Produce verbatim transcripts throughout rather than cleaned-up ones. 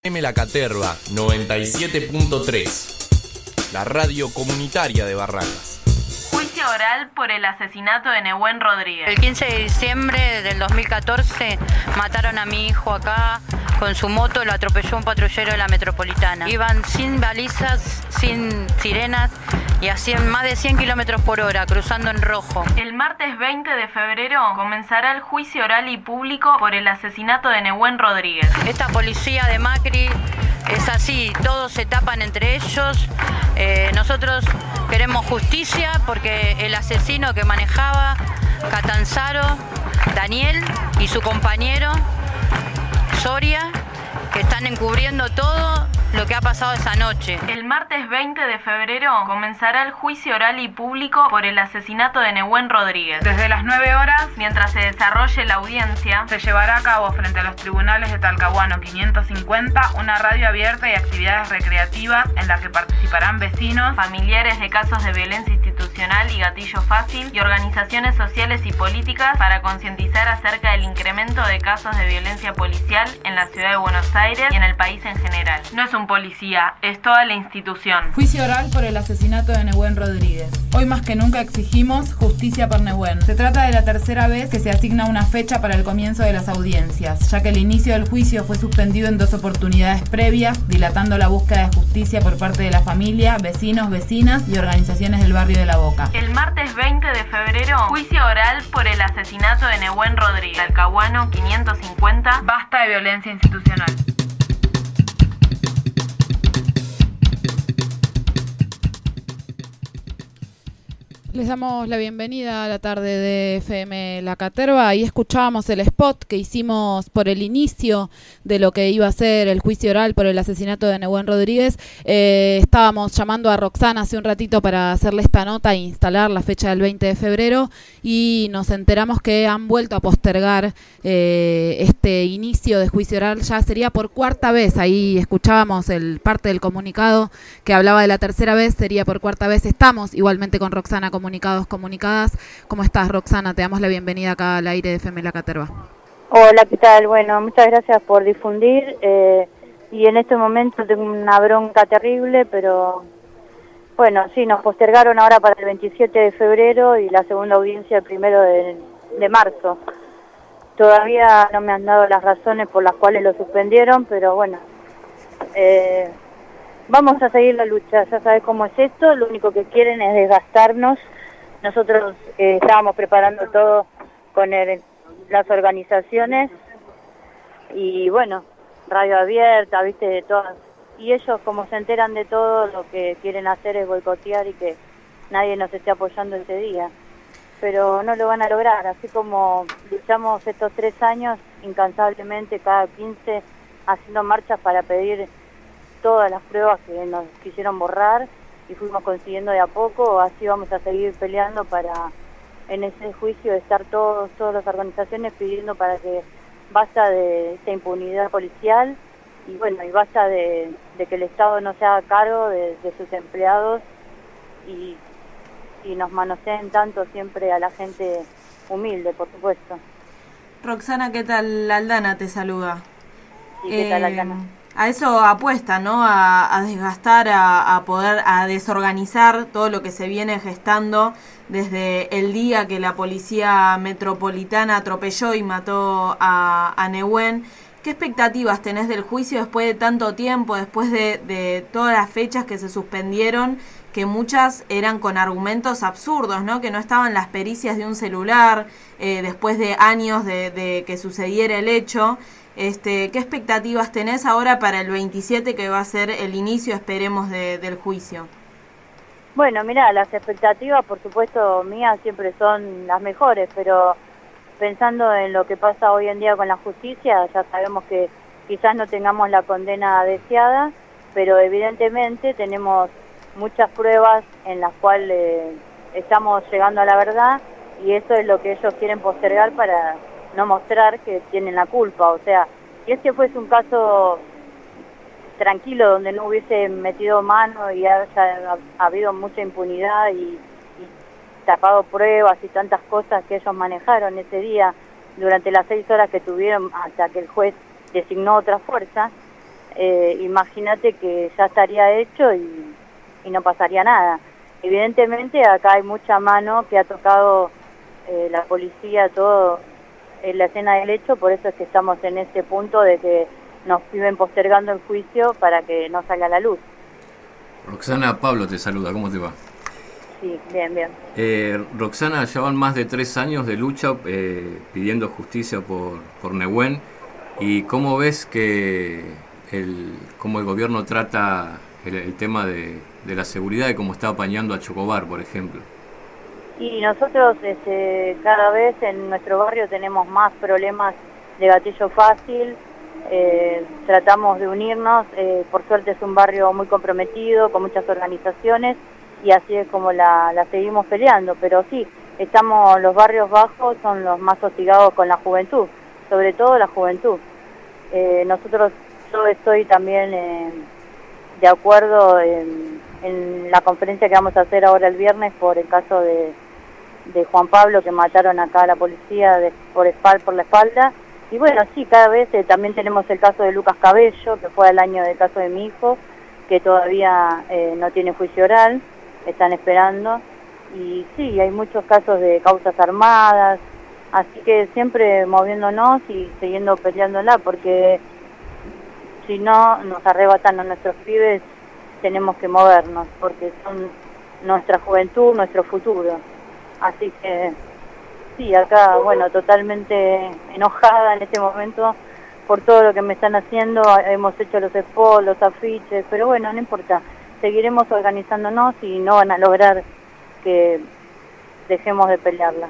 F M La Caterva noventa y siete punto tres, la radio comunitaria de Barracas. Juicio oral por el asesinato de Nehuen Rodríguez. El quince de diciembre del dos mil catorce mataron a mi hijo acá con su moto, lo atropelló un patrullero de la Metropolitana. Iban sin balizas, sin sirenas y hacían más de cien kilómetros por hora, cruzando en rojo. El martes veinte de febrero comenzará el juicio oral y público por el asesinato de Nehuen Rodríguez. Esta policía de Macri es así, todos se tapan entre ellos. Eh, nosotros queremos justicia porque el asesino que manejaba Catanzaro, Daniel y su compañero Soria, que están encubriendo todo lo que ha pasado esa noche. El martes veinte de febrero comenzará el juicio oral y público por el asesinato de Nehuen Rodríguez. Desde las nueve horas, mientras se desarrolle la audiencia, se llevará a cabo frente a los tribunales de Talcahuano quinientos cincuenta una radio abierta y actividades recreativas en la que participarán vecinos, familiares de casos de violencia institucional y gatillo fácil y organizaciones sociales y políticas para concientizar acerca del incremento de casos de violencia policial en la ciudad de Buenos Aires y en el país en general. No es un policía, es toda la institución. Juicio oral por el asesinato de Nehuen Rodríguez. Hoy más que nunca exigimos justicia por Nehuen. Se trata de la tercera vez que se asigna una fecha para el comienzo de las audiencias, ya que el inicio del juicio fue suspendido en dos oportunidades previas, dilatando la búsqueda de justicia por parte de la familia, vecinos, vecinas y organizaciones del barrio de La Boca. El martes veinte de febrero, juicio oral por el asesinato de Nehuen Rodríguez. Talcahuano quinientos cincuenta. Basta de violencia institucional. Les damos la bienvenida a la tarde de F M La Caterva. Ahí escuchábamos el spot que hicimos por el inicio de lo que iba a ser el juicio oral por el asesinato de Nehuen Rodríguez. Eh, estábamos llamando a Roxana hace un ratito para hacerle esta nota e instalar la fecha del veinte de febrero y nos enteramos que han vuelto a postergar eh, este inicio de juicio oral. Ya sería por cuarta vez. Ahí escuchábamos el parte del comunicado que hablaba de la tercera vez, sería por cuarta vez. Estamos igualmente con Roxana Comunicados, comunicadas. ¿Cómo estás, Roxana? Te damos la bienvenida acá al aire de F M La Caterva. Hola, ¿qué tal? Bueno, muchas gracias por difundir. Eh, y en este momento tengo una bronca terrible, pero bueno, sí, nos postergaron ahora para el veintisiete de febrero y la segunda audiencia el primero de, de marzo. Todavía no me han dado las razones por las cuales lo suspendieron, pero bueno, eh, vamos a seguir la lucha. Ya sabes cómo es esto, lo único que quieren es desgastarnos. Nosotros eh, estábamos preparando todo con el, las organizaciones y bueno, radio abierta, viste, de todas. Y ellos, como se enteran de todo, lo que quieren hacer es boicotear y que nadie nos esté apoyando ese día. Pero no lo van a lograr, así como luchamos estos tres años incansablemente, cada quince, haciendo marchas para pedir todas las pruebas que nos quisieron borrar y fuimos consiguiendo de a poco, así vamos a seguir peleando para en ese juicio estar todos, todas las organizaciones pidiendo para que basta de esta impunidad policial y bueno, y basta de, de que el Estado no se haga cargo de, de sus empleados y, y nos manoseen tanto siempre a la gente humilde, por supuesto. Roxana, ¿qué tal? Aldana te saluda. Sí, ¿qué tal, Aldana? A eso apuesta, ¿no? A, a desgastar, a, a poder, a desorganizar todo lo que se viene gestando desde el día que la policía metropolitana atropelló y mató a, a Nehuen. ¿Qué expectativas tenés del juicio después de tanto tiempo, después de, de todas las fechas que se suspendieron, que muchas eran con argumentos absurdos, ¿no? Que no estaban las pericias de un celular, eh, después de años de, de que sucediera el hecho? Este, ¿qué expectativas tenés ahora para el veintisiete, que va a ser el inicio, esperemos, de, del juicio? Bueno, mira, las expectativas, por supuesto, mías siempre son las mejores, pero pensando en lo que pasa hoy en día con la justicia, ya sabemos que quizás no tengamos la condena deseada, pero evidentemente tenemos muchas pruebas en las cuales eh, estamos llegando a la verdad y eso es lo que ellos quieren postergar para no mostrar que tienen la culpa. O sea, si este fuese un caso tranquilo donde no hubiese metido mano y haya habido mucha impunidad y, y tapado pruebas y tantas cosas que ellos manejaron ese día durante las seis horas que tuvieron hasta que el juez designó otra fuerza, eh, imagínate que ya estaría hecho y, y no pasaría nada. Evidentemente acá hay mucha mano que ha tocado eh, la policía, todo en la escena del hecho, por eso es que estamos en este punto de que nos viven postergando el juicio para que no salga a la luz. Roxana, Pablo te saluda, ¿cómo te va? Sí, bien, bien. Eh, Roxana, ya van más de tres años de lucha eh, pidiendo justicia por, por Nehuen. ¿Y cómo ves que el, cómo el gobierno trata el, el tema de, de la seguridad y cómo está apañando a Chocobar, por ejemplo? Y nosotros este, cada vez en nuestro barrio tenemos más problemas de gatillo fácil, eh, tratamos de unirnos, eh, por suerte es un barrio muy comprometido, con muchas organizaciones, y así es como la, la seguimos peleando, pero sí, estamos, los barrios bajos son los más hostigados con la juventud, sobre todo la juventud. Eh, nosotros, yo estoy también eh, de acuerdo en, en la conferencia que vamos a hacer ahora el viernes por el caso de, de Juan Pablo, que mataron acá a la policía de, por, espal, por la espalda. Y bueno, sí, cada vez eh, también tenemos el caso de Lucas Cabello, que fue el año del caso de mi hijo, que todavía eh, no tiene juicio oral, están esperando. Y sí, hay muchos casos de causas armadas, así que siempre moviéndonos y siguiendo peleándola, porque si no nos arrebatan a nuestros pibes, tenemos que movernos, porque son nuestra juventud, nuestro futuro. Así que sí, acá, bueno, totalmente enojada en este momento por todo lo que me están haciendo. Hemos hecho los spots, los afiches, pero bueno, no importa. Seguiremos organizándonos y no van a lograr que dejemos de pelearla.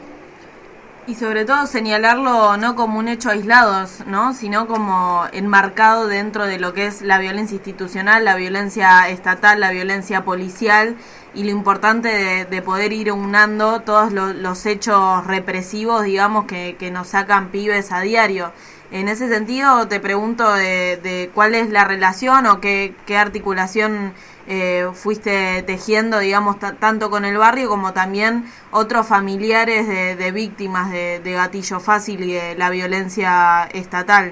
Y sobre todo señalarlo no como un hecho aislado, ¿no?, sino como enmarcado dentro de lo que es la violencia institucional, la violencia estatal, la violencia policial, y lo importante de, de poder ir unando todos los, los hechos represivos, digamos, que, que nos sacan pibes a diario. En ese sentido te pregunto de, de cuál es la relación o qué, qué articulación eh, fuiste tejiendo, digamos, t- tanto con el barrio como también otros familiares de, de víctimas de, de gatillo fácil y de la violencia estatal.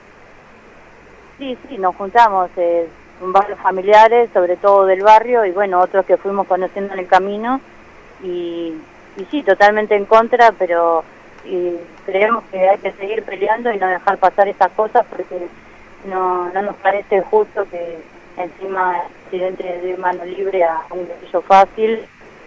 Sí, sí, nos juntamos eh, varios familiares, sobre todo del barrio, y bueno, otros que fuimos conociendo en el camino, y, y sí, totalmente en contra, pero y creemos que hay que seguir peleando y no dejar pasar estas cosas, porque no, no nos parece justo que encima el accidente de mano libre a un gatillo fácil,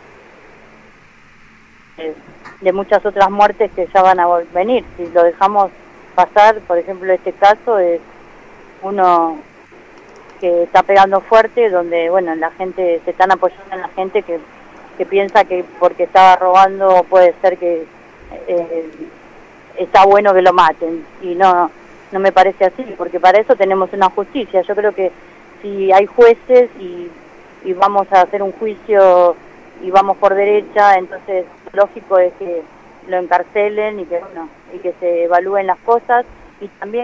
eh, de muchas otras muertes que ya van a venir. Si lo dejamos pasar, por ejemplo, este caso es uno que está pegando fuerte, donde bueno, la gente, se están apoyando en la gente que, que piensa que porque estaba robando puede ser que eh, está bueno que lo maten, y no, no me parece así, porque para eso tenemos una justicia. Yo creo que si hay jueces y, y vamos a hacer un juicio y vamos por derecha, entonces lógico es que lo encarcelen y que bueno, y que se evalúen las cosas, y también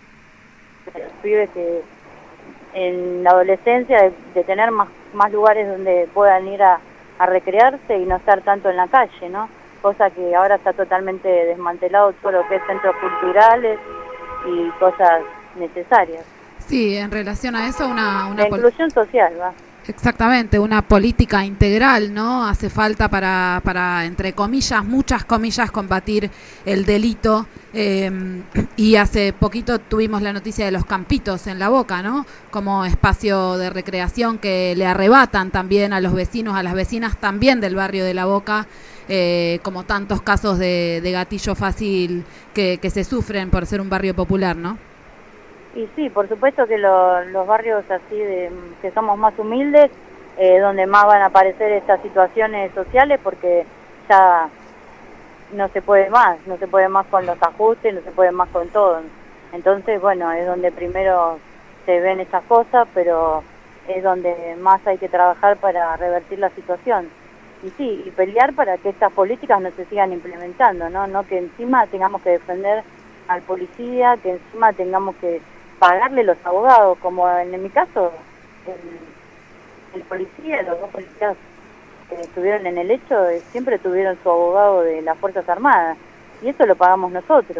los pibes que en la adolescencia de, de tener más más lugares donde puedan ir a, a recrearse y no estar tanto en la calle, ¿no? Cosa que ahora está totalmente desmantelado todo lo que es centros culturales y cosas necesarias. Sí, en relación a eso, una... una la inclusión pol- social, va. Exactamente, una política integral, ¿no? Hace falta para, para, entre comillas, muchas comillas, combatir el delito. Eh, y hace poquito tuvimos la noticia de los campitos en La Boca, ¿no? Como espacio de recreación que le arrebatan también a los vecinos, a las vecinas también del barrio de La Boca, eh, como tantos casos de, de gatillo fácil que, que se sufren por ser un barrio popular, ¿no? Y sí, por supuesto que lo, los barrios así de que somos más humildes, eh, donde más van a aparecer estas situaciones sociales, porque ya no se puede más, no se puede más con los ajustes, no se puede más con todo. Entonces, bueno, es donde primero se ven estas cosas, pero es donde más hay que trabajar para revertir la situación. Y sí, y pelear para que estas políticas no se sigan implementando, ¿no? No que encima tengamos que defender al policía, que encima tengamos que pagarle los abogados, como en mi caso, el, el policía, los dos policías que estuvieron en el hecho, siempre tuvieron su abogado de las Fuerzas Armadas, y eso lo pagamos nosotros.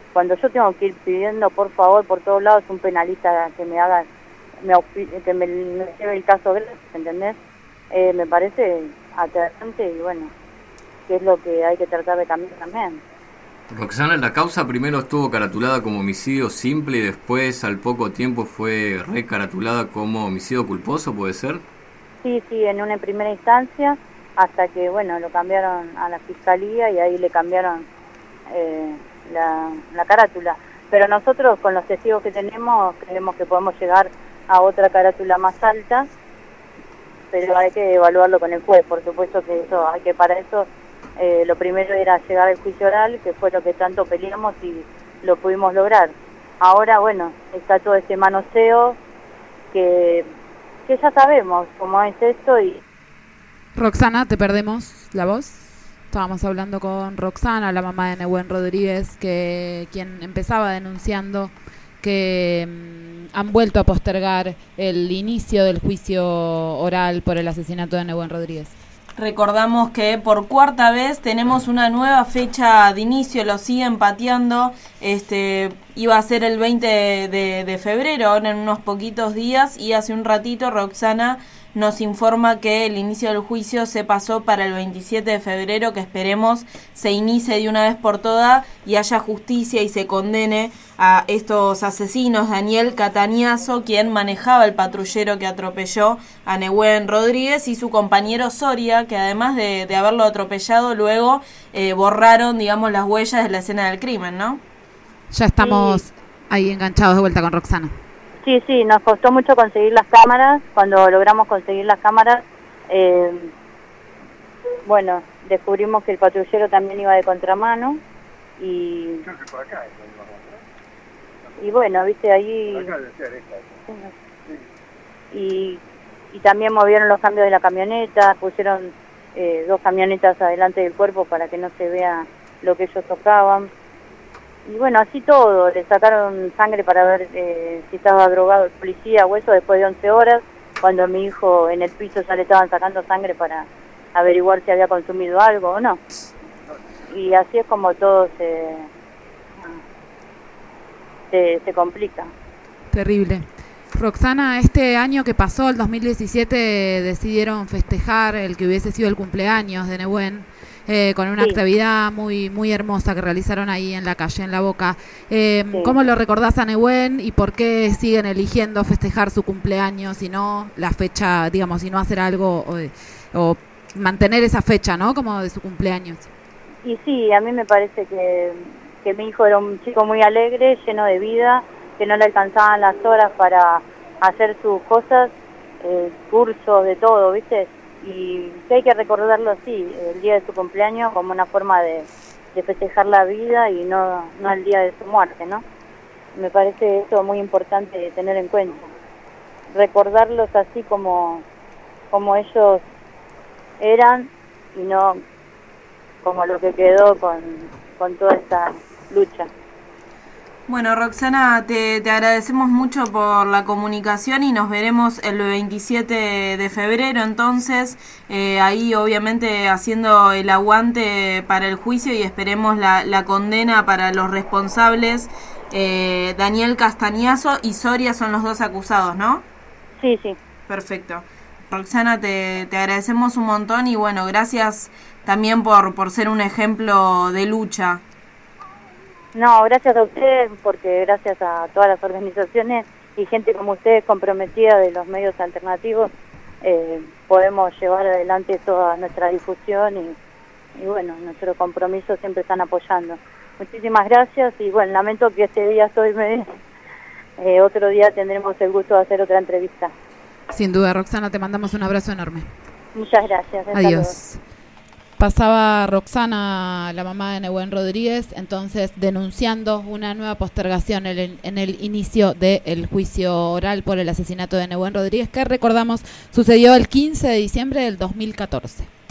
cuando yo tengo que ir pidiendo por favor por todos lados un penalista que me haga, me, que me, me lleve el caso gratis, ¿entendés? Eh, me parece aterrante y bueno, que es lo que hay que tratar de cambiar también. Roxana, la causa primero estuvo caratulada como homicidio simple y después al poco tiempo fue recaratulada como homicidio culposo, ¿puede ser? Sí, sí, en una primera instancia, hasta que bueno, lo cambiaron a la fiscalía y ahí le cambiaron eh, la, la carátula. Pero nosotros con los testigos que tenemos creemos que podemos llegar a otra carátula más alta, pero hay que evaluarlo con el juez, por supuesto que eso hay que para eso eh, lo primero era llegar al juicio oral, que fue lo que tanto peleamos y lo pudimos lograr. Ahora bueno, está todo este manoseo que, que ya sabemos cómo es esto. Y Roxana, te perdemos la voz. Estábamos hablando con Roxana, la mamá de Nehuen Rodríguez, que quien empezaba denunciando que mmm, han vuelto a postergar el inicio del juicio oral por el asesinato de Nehuen Rodríguez. Recordamos que por cuarta vez tenemos una nueva fecha de inicio, lo siguen pateando, este iba a ser el veinte de, de febrero, ahora en unos poquitos días, y hace un ratito Roxana nos informa que el inicio del juicio se pasó para el veintisiete de febrero, que esperemos se inicie de una vez por todas y haya justicia y se condene a estos asesinos. Daniel Cataniazo, quien manejaba el patrullero que atropelló a Nehuen Rodríguez, y su compañero Soria, que además de, de haberlo atropellado, luego eh, borraron, digamos, las huellas de la escena del crimen, ¿no? Ya estamos sí. ahí enganchados de vuelta con Roxana. Sí, sí, nos costó mucho conseguir las cámaras. Cuando logramos conseguir las cámaras, eh, bueno, descubrimos que el patrullero también iba de contramano y y bueno, viste ahí y, y también movieron los cambios de la camioneta, pusieron eh, dos camionetas adelante del cuerpo para que no se vea lo que ellos tocaban. Y bueno, así todo, le sacaron sangre para ver eh, si estaba drogado el policía o eso después de once horas, cuando a mi hijo en el piso ya le estaban sacando sangre para averiguar si había consumido algo o no. Y así es como todo se, se, se complica. Terrible. Roxana, este año que pasó, el dos mil diecisiete, decidieron festejar el que hubiese sido el cumpleaños de Nehuen, eh, con una sí. actividad muy muy hermosa que realizaron ahí en la calle, en La Boca. Eh, sí. ¿Cómo lo recordás a Nehuen y por qué siguen eligiendo festejar su cumpleaños y no la fecha, digamos, y no hacer algo o, o mantener esa fecha, ¿no? Como de su cumpleaños. Y sí, a mí me parece que, que mi hijo era un chico muy alegre, lleno de vida, que no le alcanzaban las horas para hacer sus cosas, eh, cursos, de todo, ¿viste? Y que hay que recordarlo así, el día de su cumpleaños, como una forma de, de festejar la vida y no, no el día de su muerte, ¿no? Me parece eso muy importante de tener en cuenta. Recordarlos así como, como ellos eran y no como lo que quedó con, con toda esta lucha. Bueno, Roxana, te, te agradecemos mucho por la comunicación y nos veremos el veintisiete de febrero, entonces, eh, ahí obviamente haciendo el aguante para el juicio y esperemos la, la condena para los responsables. eh, Daniel Cataniazo y Soria son los dos acusados, ¿no? Sí, sí. Perfecto. Roxana, te, te agradecemos un montón y bueno, gracias también por, por ser un ejemplo de lucha. No, gracias a ustedes, porque gracias a todas las organizaciones y gente como ustedes comprometida de los medios alternativos, eh, podemos llevar adelante toda nuestra difusión y, y bueno, nuestro compromiso siempre están apoyando. Muchísimas gracias y bueno, lamento que este día estoy medio, eh, otro día tendremos el gusto de hacer otra entrevista. Sin duda, Roxana, te mandamos un abrazo enorme. Muchas gracias. Adiós. Pasaba Roxana, la mamá de Nehuen Rodríguez, entonces denunciando una nueva postergación en el, en el inicio del juicio oral por el asesinato de Nehuen Rodríguez, que recordamos sucedió el quince de diciembre del dos mil catorce.